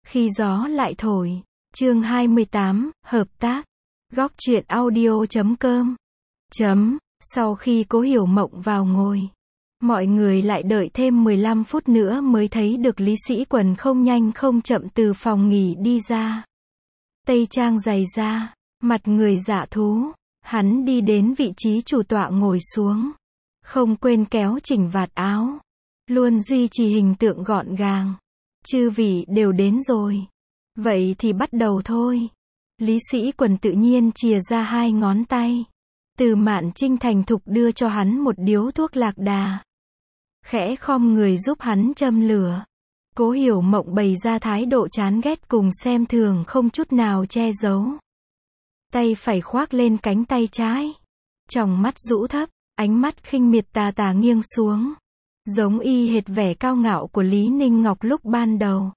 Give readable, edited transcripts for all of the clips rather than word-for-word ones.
Khi gió lại thổi. Chương 28, hợp tác. Góc truyện audio.com. Sau khi Cố Hiểu Mộng vào ngồi, mọi người lại đợi thêm 15 phút nữa mới thấy được Lý Sĩ Quần không nhanh không chậm từ phòng nghỉ đi ra. Tây trang dày da, mặt người dạ thú, hắn đi đến vị trí chủ tọa ngồi xuống. Không quên kéo chỉnh vạt áo, luôn duy trì hình tượng gọn gàng. Chư vị đều đến rồi. Vậy thì bắt đầu thôi. Lý Sĩ Quần tự nhiên chìa ra 2 ngón tay. Từ Mạn Trinh thành thục đưa cho hắn một điếu thuốc lạc đà. Khẽ khom người giúp hắn châm lửa. Cố Hiểu Mộng bày ra thái độ chán ghét cùng xem thường không chút nào che giấu. Tay phải khoác lên cánh tay trái. Tròng mắt rũ thấp, ánh mắt khinh miệt tà tà nghiêng xuống. Giống y hệt vẻ cao ngạo của Lý Ninh Ngọc lúc ban đầu.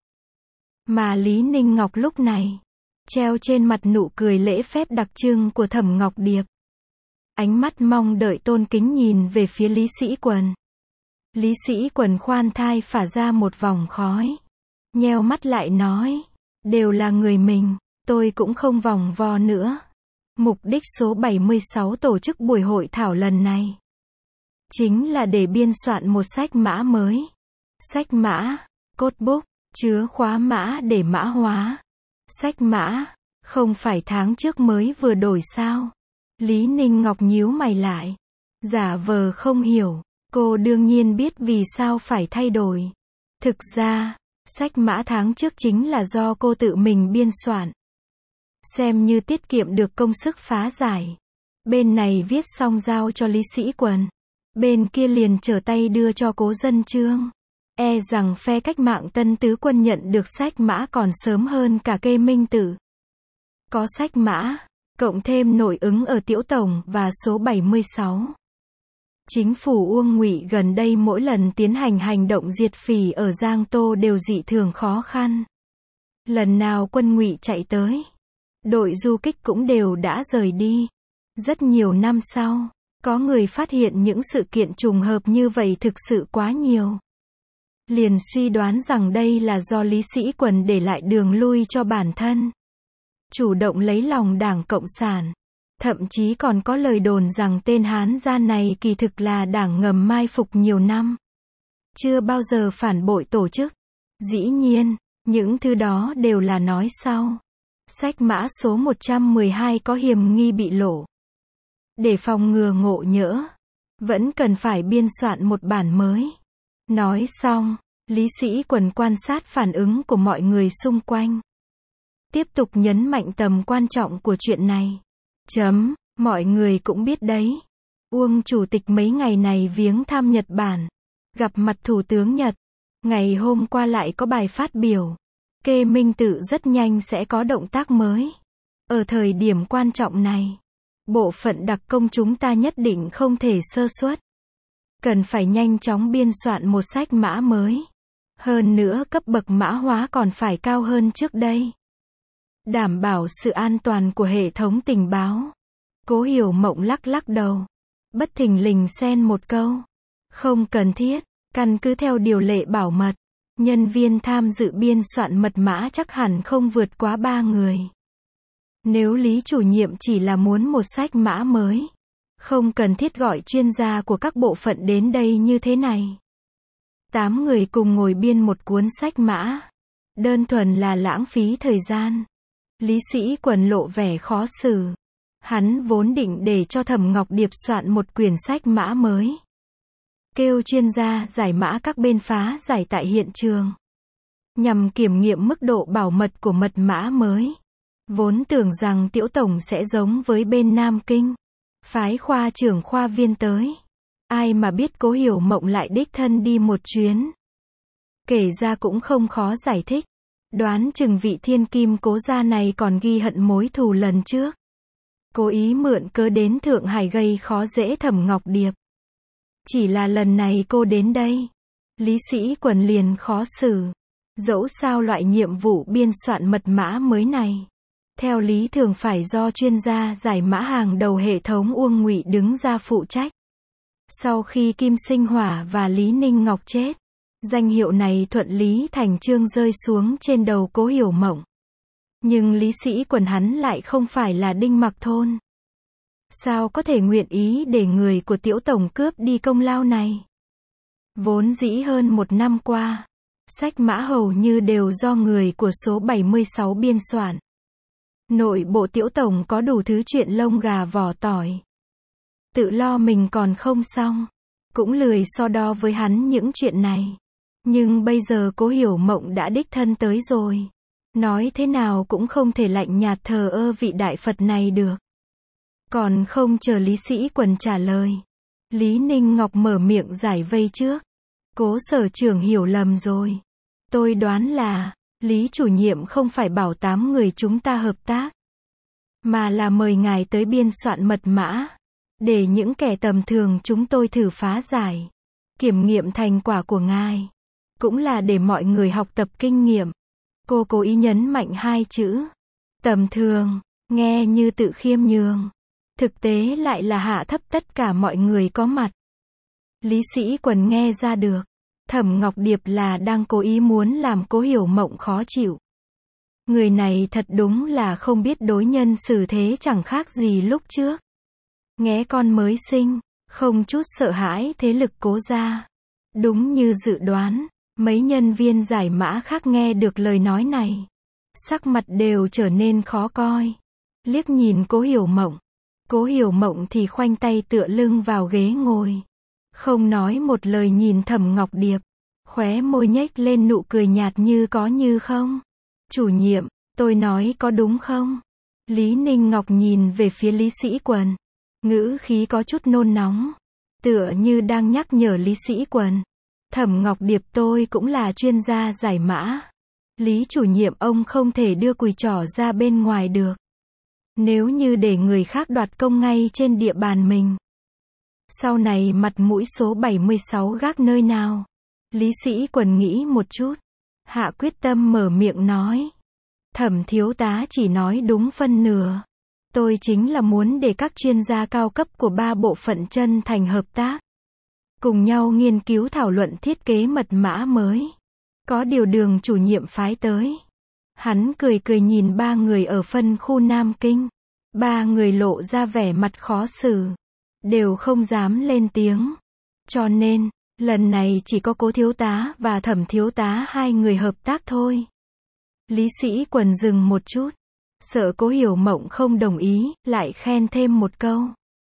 Mà Lý Ninh Ngọc lúc này, treo trên mặt nụ cười lễ phép đặc trưng của Thẩm Ngọc Điệp. Ánh mắt mong đợi tôn kính nhìn về phía Lý Sĩ Quần. Lý Sĩ Quần khoan thai phả ra một vòng khói. Nheo mắt lại nói, đều là người mình, tôi cũng không vòng vo nữa. Mục đích số 76 tổ chức buổi hội thảo lần này chính là để biên soạn một sách mã mới. Sách mã, codebook, chứa khóa mã để mã hóa. Sách mã, không phải tháng trước mới vừa đổi sao? Lý Ninh Ngọc nhíu mày lại. Giả vờ không hiểu, cô đương nhiên biết vì sao phải thay đổi. Thực ra, sách mã tháng trước chính là do cô tự mình biên soạn. Xem như tiết kiệm được công sức phá giải. Bên này viết xong giao cho Lý Sĩ Quần. Bên kia liền trở tay đưa cho Cố Dân Trương. E rằng phe cách mạng Tân Tứ Quân nhận được sách mã còn sớm hơn cả Kê Minh Tử. Có sách mã, cộng thêm nội ứng ở Tiễu Tổng và số 76. Chính phủ Uông Ngụy gần đây mỗi lần tiến hành hành động diệt phỉ ở Giang Tô đều dị thường khó khăn. Lần nào quân Ngụy chạy tới, đội du kích cũng đều đã rời đi. Rất nhiều năm sau, có người phát hiện những sự kiện trùng hợp như vậy thực sự quá nhiều. Liền suy đoán rằng đây là do Lý Sĩ Quần để lại đường lui cho bản thân. Chủ động lấy lòng Đảng Cộng sản. Thậm chí còn có lời đồn rằng tên Hán gia này kỳ thực là đảng ngầm mai phục nhiều năm. Chưa bao giờ phản bội tổ chức. Dĩ nhiên, những thứ đó đều là nói sau. Sách mã số 112 có hiểm nghi bị lộ. Để phòng ngừa ngộ nhỡ, vẫn cần phải biên soạn một bản mới. Nói xong, Lý Sĩ Quần quan sát phản ứng của mọi người xung quanh. Tiếp tục nhấn mạnh tầm quan trọng của chuyện này. Mọi người cũng biết đấy. Uông Chủ tịch mấy ngày này viếng thăm Nhật Bản. Gặp mặt Thủ tướng Nhật. Ngày hôm qua lại có bài phát biểu. Kê Minh Tử rất nhanh sẽ có động tác mới. Ở thời điểm quan trọng này, bộ phận đặc công chúng ta nhất định không thể sơ suất. Cần phải nhanh chóng biên soạn một sách mã mới. Hơn nữa cấp bậc mã hóa còn phải cao hơn trước đây. Đảm bảo sự an toàn của hệ thống tình báo. Cố Hiểu Mộng lắc lắc đầu. Bất thình lình xen một câu. Không cần thiết, căn cứ theo điều lệ bảo mật. Nhân viên tham dự biên soạn mật mã chắc hẳn không vượt quá 3 người. Nếu Lý chủ nhiệm chỉ là muốn một sách mã mới, không cần thiết gọi chuyên gia của các bộ phận đến đây như thế này. 8 người cùng ngồi biên một cuốn sách mã. Đơn thuần là lãng phí thời gian. Lý Sĩ Quần lộ vẻ khó xử. Hắn vốn định để cho Thẩm Ngọc Điệp soạn một quyển sách mã mới. Kêu chuyên gia giải mã các bên phá giải tại hiện trường. Nhằm kiểm nghiệm mức độ bảo mật của mật mã mới. Vốn tưởng rằng Tiễu Tổng sẽ giống với bên Nam Kinh. Phái khoa trưởng khoa viên tới. Ai mà biết Cố Hiểu Mộng lại đích thân đi một chuyến. Kể ra cũng không khó giải thích. Đoán chừng vị thiên kim Cố gia này còn ghi hận mối thù lần trước. Cố ý mượn cớ đến Thượng Hải gây khó dễ Thẩm Ngọc Điệp. Chỉ là lần này cô đến đây, Lý Sĩ Quần liền khó xử. Dẫu sao loại nhiệm vụ biên soạn mật mã mới này, theo lý thường phải do chuyên gia giải mã hàng đầu hệ thống Uông Ngụy đứng ra phụ trách. Sau khi Kim Sinh Hỏa và Lý Ninh Ngọc chết, Danh hiệu này thuận lý thành chương rơi xuống trên đầu Cố Hiểu Mộng. Nhưng Lý Sĩ Quần hắn lại không phải là Đinh Mặc Thôn. Sao có thể nguyện ý để người của Tiểu Tổng cướp đi công lao này? Vốn dĩ hơn 1 năm qua, sách mã hầu như đều do người của số 76 biên soạn. Nội bộ Tiểu Tổng có đủ thứ chuyện lông gà vỏ tỏi. Tự lo mình còn không xong, cũng lười so đo với hắn những chuyện này. Nhưng bây giờ Cố Hiểu Mộng đã đích thân tới rồi. Nói thế nào cũng không thể lạnh nhạt thờ ơ vị đại Phật này được. Còn không chờ Lý Sĩ Quần trả lời, Lý Ninh Ngọc mở miệng giải vây trước. Cố sở trưởng hiểu lầm rồi. Tôi đoán là, Lý chủ nhiệm không phải bảo 8 người chúng ta hợp tác, mà là mời ngài tới biên soạn mật mã, để những kẻ tầm thường chúng tôi thử phá giải, kiểm nghiệm thành quả của ngài. Cũng là để mọi người học tập kinh nghiệm. Cô cố ý nhấn mạnh 2 chữ. Tầm thường, nghe như tự khiêm nhường. Thực tế lại là hạ thấp tất cả mọi người có mặt. Lý Sĩ Quần nghe ra được. Thẩm Ngọc Điệp là đang cố ý muốn làm Cố Hiểu Mộng khó chịu. Người này thật đúng là không biết đối nhân xử thế, chẳng khác gì lúc trước. Nghé con mới sinh, không chút sợ hãi thế lực Cố gia. Đúng như dự đoán, mấy nhân viên giải mã khác nghe được lời nói này, sắc mặt đều trở nên khó coi. Liếc nhìn Cố Hiểu Mộng. Cố Hiểu Mộng thì khoanh tay tựa lưng vào ghế ngồi, không nói một lời nhìn Thẩm Ngọc Điệp, khóe môi nhếch lên nụ cười nhạt như có như không. Chủ nhiệm, tôi nói có đúng không? Lý Ninh Ngọc nhìn về phía Lý Sĩ Quần, ngữ khí có chút nôn nóng, tựa như đang nhắc nhở Lý Sĩ Quần. Thẩm Ngọc Điệp, tôi cũng là chuyên gia giải mã. Lý chủ nhiệm, ông không thể đưa cùi trỏ ra bên ngoài được. Nếu như để người khác đoạt công ngay trên địa bàn mình, sau này mặt mũi số 76 gác nơi nào? Lý Sĩ Quần nghĩ một chút, hạ quyết tâm mở miệng nói. Thẩm thiếu tá chỉ nói đúng phân nửa. Tôi chính là muốn để các chuyên gia cao cấp của 3 bộ phận chân thành hợp tác, cùng nhau nghiên cứu thảo luận thiết kế mật mã mới. Có điều Đường chủ nhiệm phái tới. Hắn cười cười nhìn 3 người ở phân khu Nam Kinh. 3 người lộ ra vẻ mặt khó xử, đều không dám lên tiếng. Cho nên, lần này chỉ có Cố thiếu tá và Thẩm thiếu tá 2 người hợp tác thôi. Lý Sĩ Quần dừng một chút, sợ Cố Hiểu Mộng không đồng ý, lại khen thêm một câu.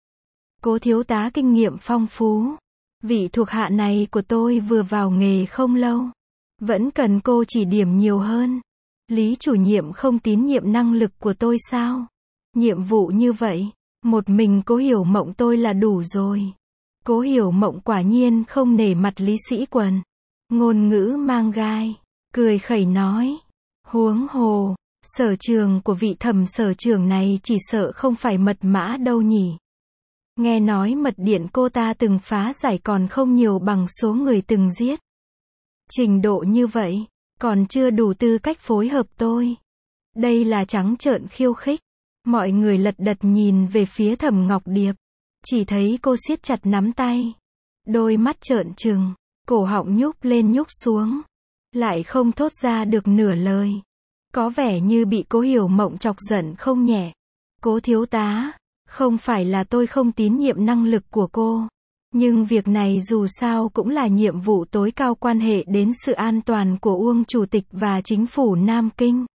Cố thiếu tá kinh nghiệm phong phú. Vị thuộc hạ này của tôi vừa vào nghề không lâu, vẫn cần cô chỉ điểm nhiều hơn. Lý chủ nhiệm không tín nhiệm năng lực của tôi sao? Nhiệm vụ như vậy, một mình Cố Hiểu Mộng tôi là đủ rồi. Cố Hiểu Mộng quả nhiên không nể mặt Lý Sĩ Quần, ngôn ngữ mang gai, cười khẩy nói. Huống hồ, sở trường của vị Thẩm sở trưởng này chỉ sợ không phải mật mã đâu nhỉ. Nghe nói mật điện cô ta từng phá giải còn không nhiều bằng số người từng giết. Trình độ như vậy, còn chưa đủ tư cách phối hợp tôi. Đây là trắng trợn khiêu khích. Mọi người lật đật nhìn về phía Thẩm Ngọc Điệp, chỉ thấy cô siết chặt nắm tay, đôi mắt trợn trừng, cổ họng nhúc lên nhúc xuống, lại không thốt ra được nửa lời. Có vẻ như bị Cố Hiểu Mộng chọc giận không nhẹ. Cố thiếu tá, không phải là tôi không tín nhiệm năng lực của cô, nhưng việc này dù sao cũng là nhiệm vụ tối cao quan hệ đến sự an toàn của Uông Chủ tịch và chính phủ Nam Kinh.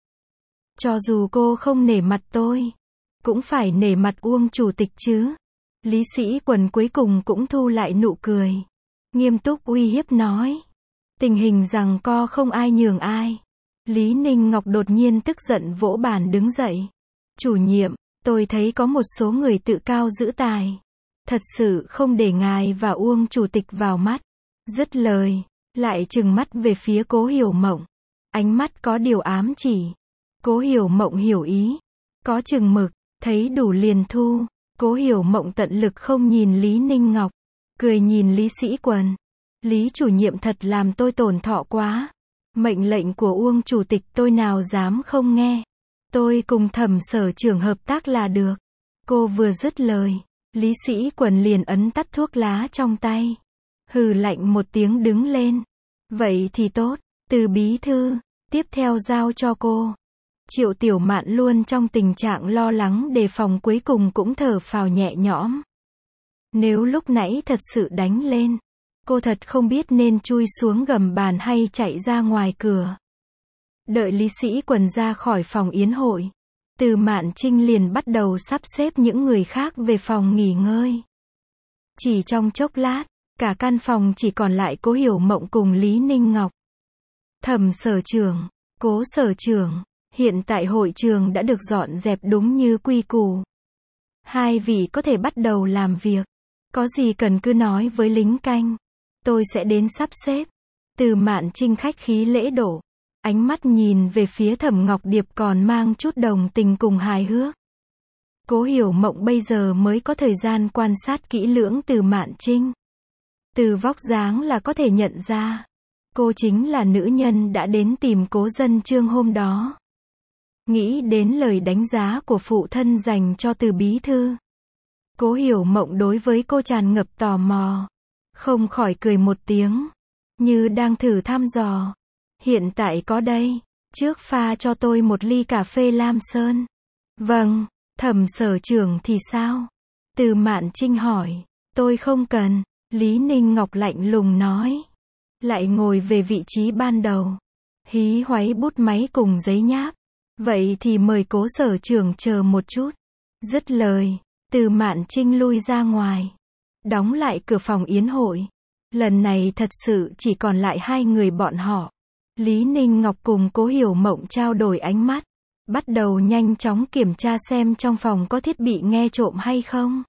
Cho dù cô không nể mặt tôi, cũng phải nể mặt Uông Chủ tịch chứ. Lý Sĩ Quần cuối cùng cũng thu lại nụ cười, nghiêm túc uy hiếp nói. Tình hình giằng co không ai nhường ai. Lý Ninh Ngọc đột nhiên tức giận vỗ bàn đứng dậy. Chủ nhiệm, tôi thấy có một số người tự cao giữ tài, thật sự không để ngài và Uông Chủ tịch vào mắt. Dứt lời, lại trừng mắt về phía Cố Hiểu Mộng, ánh mắt có điều ám chỉ. Cố Hiểu Mộng hiểu ý, có chừng mực, thấy đủ liền thu. Cố Hiểu Mộng tận lực không nhìn Lý Ninh Ngọc, cười nhìn Lý Sĩ Quần. Lý chủ nhiệm thật làm tôi tổn thọ quá. Mệnh lệnh của Uông Chủ tịch tôi nào dám không nghe. Tôi cùng Thẩm sở trưởng hợp tác là được. Cô vừa dứt lời, Lý Sĩ Quần liền ấn tắt thuốc lá trong tay, hừ lạnh một tiếng đứng lên. Vậy thì tốt, Từ bí thư, tiếp theo giao cho cô. Triệu Tiểu Mạn luôn trong tình trạng lo lắng đề phòng cuối cùng cũng thở phào nhẹ nhõm. Nếu lúc nãy thật sự đánh lên, cô thật không biết nên chui xuống gầm bàn hay chạy ra ngoài cửa. Đợi Lý Sĩ Quần ra khỏi phòng yến hội, Từ Mạn Trinh liền bắt đầu sắp xếp những người khác về phòng nghỉ ngơi. Chỉ trong chốc lát, cả căn phòng chỉ còn lại Cố Hiểu Mộng cùng Lý Ninh Ngọc. Thẩm sở trưởng, Cố sở trưởng, hiện tại hội trường đã được dọn dẹp đúng như quy củ. Hai vị có thể bắt đầu làm việc. Có gì cần cứ nói với lính canh. Tôi sẽ đến sắp xếp. Từ Mạn Trinh khách khí lễ độ. Ánh mắt nhìn về phía Thẩm Ngọc Điệp còn mang chút đồng tình cùng hài hước. Cố Hiểu Mộng bây giờ mới có thời gian quan sát kỹ lưỡng Từ Mạn Trinh. Từ vóc dáng là có thể nhận ra. Cô chính là nữ nhân đã đến tìm Cố Dân Trương hôm đó. Nghĩ đến lời đánh giá của phụ thân dành cho Từ bí thư. Cố Hiểu Mộng đối với cô tràn ngập tò mò. Không khỏi cười một tiếng. Như đang thử thăm dò. Hiện tại có đây. Trước pha cho tôi một ly cà phê Lam Sơn. Vâng, Thẩm sở trưởng thì sao? Từ Mạn Trinh hỏi. Tôi không cần. Lý Ninh Ngọc lạnh lùng nói. Lại ngồi về vị trí ban đầu. Hí hoáy bút máy cùng giấy nháp. Vậy thì mời Cố sở trưởng chờ một chút. Dứt lời, Từ Mạn Trinh lui ra ngoài. Đóng lại cửa phòng yến hội. Lần này thật sự chỉ còn lại hai người bọn họ. Lý Ninh Ngọc cùng Cố Hiểu Mộng trao đổi ánh mắt. Bắt đầu nhanh chóng kiểm tra xem trong phòng có thiết bị nghe trộm hay không.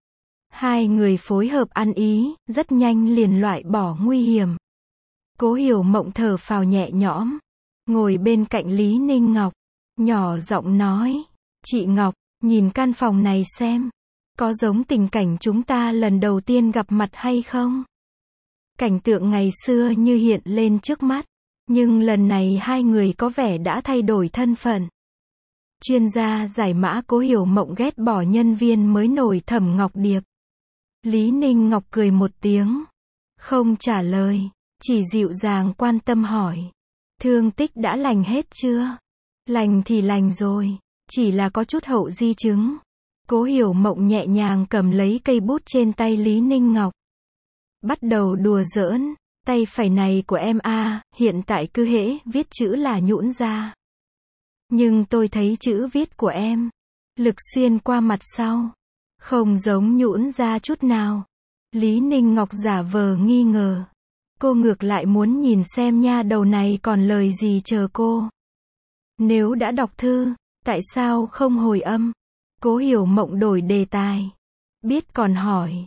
Hai người phối hợp ăn ý, rất nhanh liền loại bỏ nguy hiểm. Cố Hiểu Mộng thở phào nhẹ nhõm. Ngồi bên cạnh Lý Ninh Ngọc. Nhỏ giọng nói. Chị Ngọc, nhìn căn phòng này xem. Có giống tình cảnh chúng ta lần đầu tiên gặp mặt hay không? Cảnh tượng ngày xưa như hiện lên trước mắt. Nhưng lần này hai người có vẻ đã thay đổi thân phận. Chuyên gia giải mã Cố Hiểu Mộng ghét bỏ nhân viên mới nổi Thẩm Ngọc Điệp. Lý Ninh Ngọc cười một tiếng. Không trả lời. Chỉ dịu dàng quan tâm hỏi. Thương tích đã lành hết chưa? Lành thì lành rồi. Chỉ là có chút hậu di chứng. Cố Hiểu Mộng nhẹ nhàng cầm lấy cây bút trên tay Lý Ninh Ngọc. Bắt đầu đùa giỡn. Tay phải này của em hiện tại cứ hễ viết chữ là nhũn ra. Nhưng tôi thấy chữ viết của em. Lực xuyên qua mặt sau. Không giống nhũn ra chút nào. Lý Ninh Ngọc giả vờ nghi ngờ. Cô ngược lại muốn nhìn xem nha đầu này còn lời gì chờ cô. Nếu đã đọc thư, tại sao không hồi âm? Cố Hiểu Mộng đổi đề tài. Biết còn hỏi.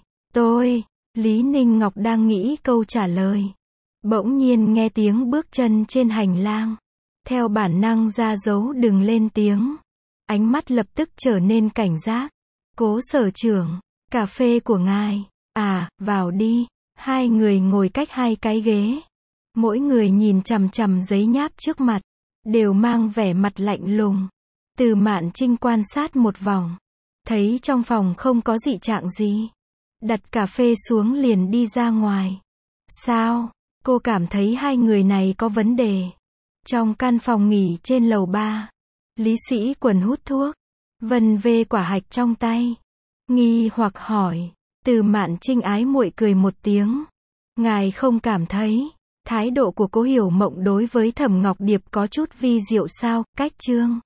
Lý Ninh Ngọc đang nghĩ câu trả lời. Bỗng nhiên nghe tiếng bước chân trên hành lang. Theo bản năng ra dấu đừng lên tiếng. Ánh mắt lập tức trở nên cảnh giác. Cố sở trưởng, cà phê của ngài. Vào đi. Hai người ngồi cách hai cái ghế. Mỗi người nhìn chằm chằm giấy nháp trước mặt. Đều mang vẻ mặt lạnh lùng. Từ Mạn Trinh quan sát một vòng. Thấy trong phòng không có dị trạng gì. Đặt cà phê xuống liền đi ra ngoài. Sao? Cô cảm thấy hai người này có vấn đề. Trong căn phòng nghỉ trên lầu 3. Lý Sĩ Quần hút thuốc. Vân vê quả hạch trong tay. Nghi hoặc hỏi. Từ Mạn Trinh ái muội cười một tiếng. Ngài không cảm thấy thái độ của Cố Hiểu Mộng đối với Thẩm Ngọc Điệp có chút vi diệu sao? Cách chương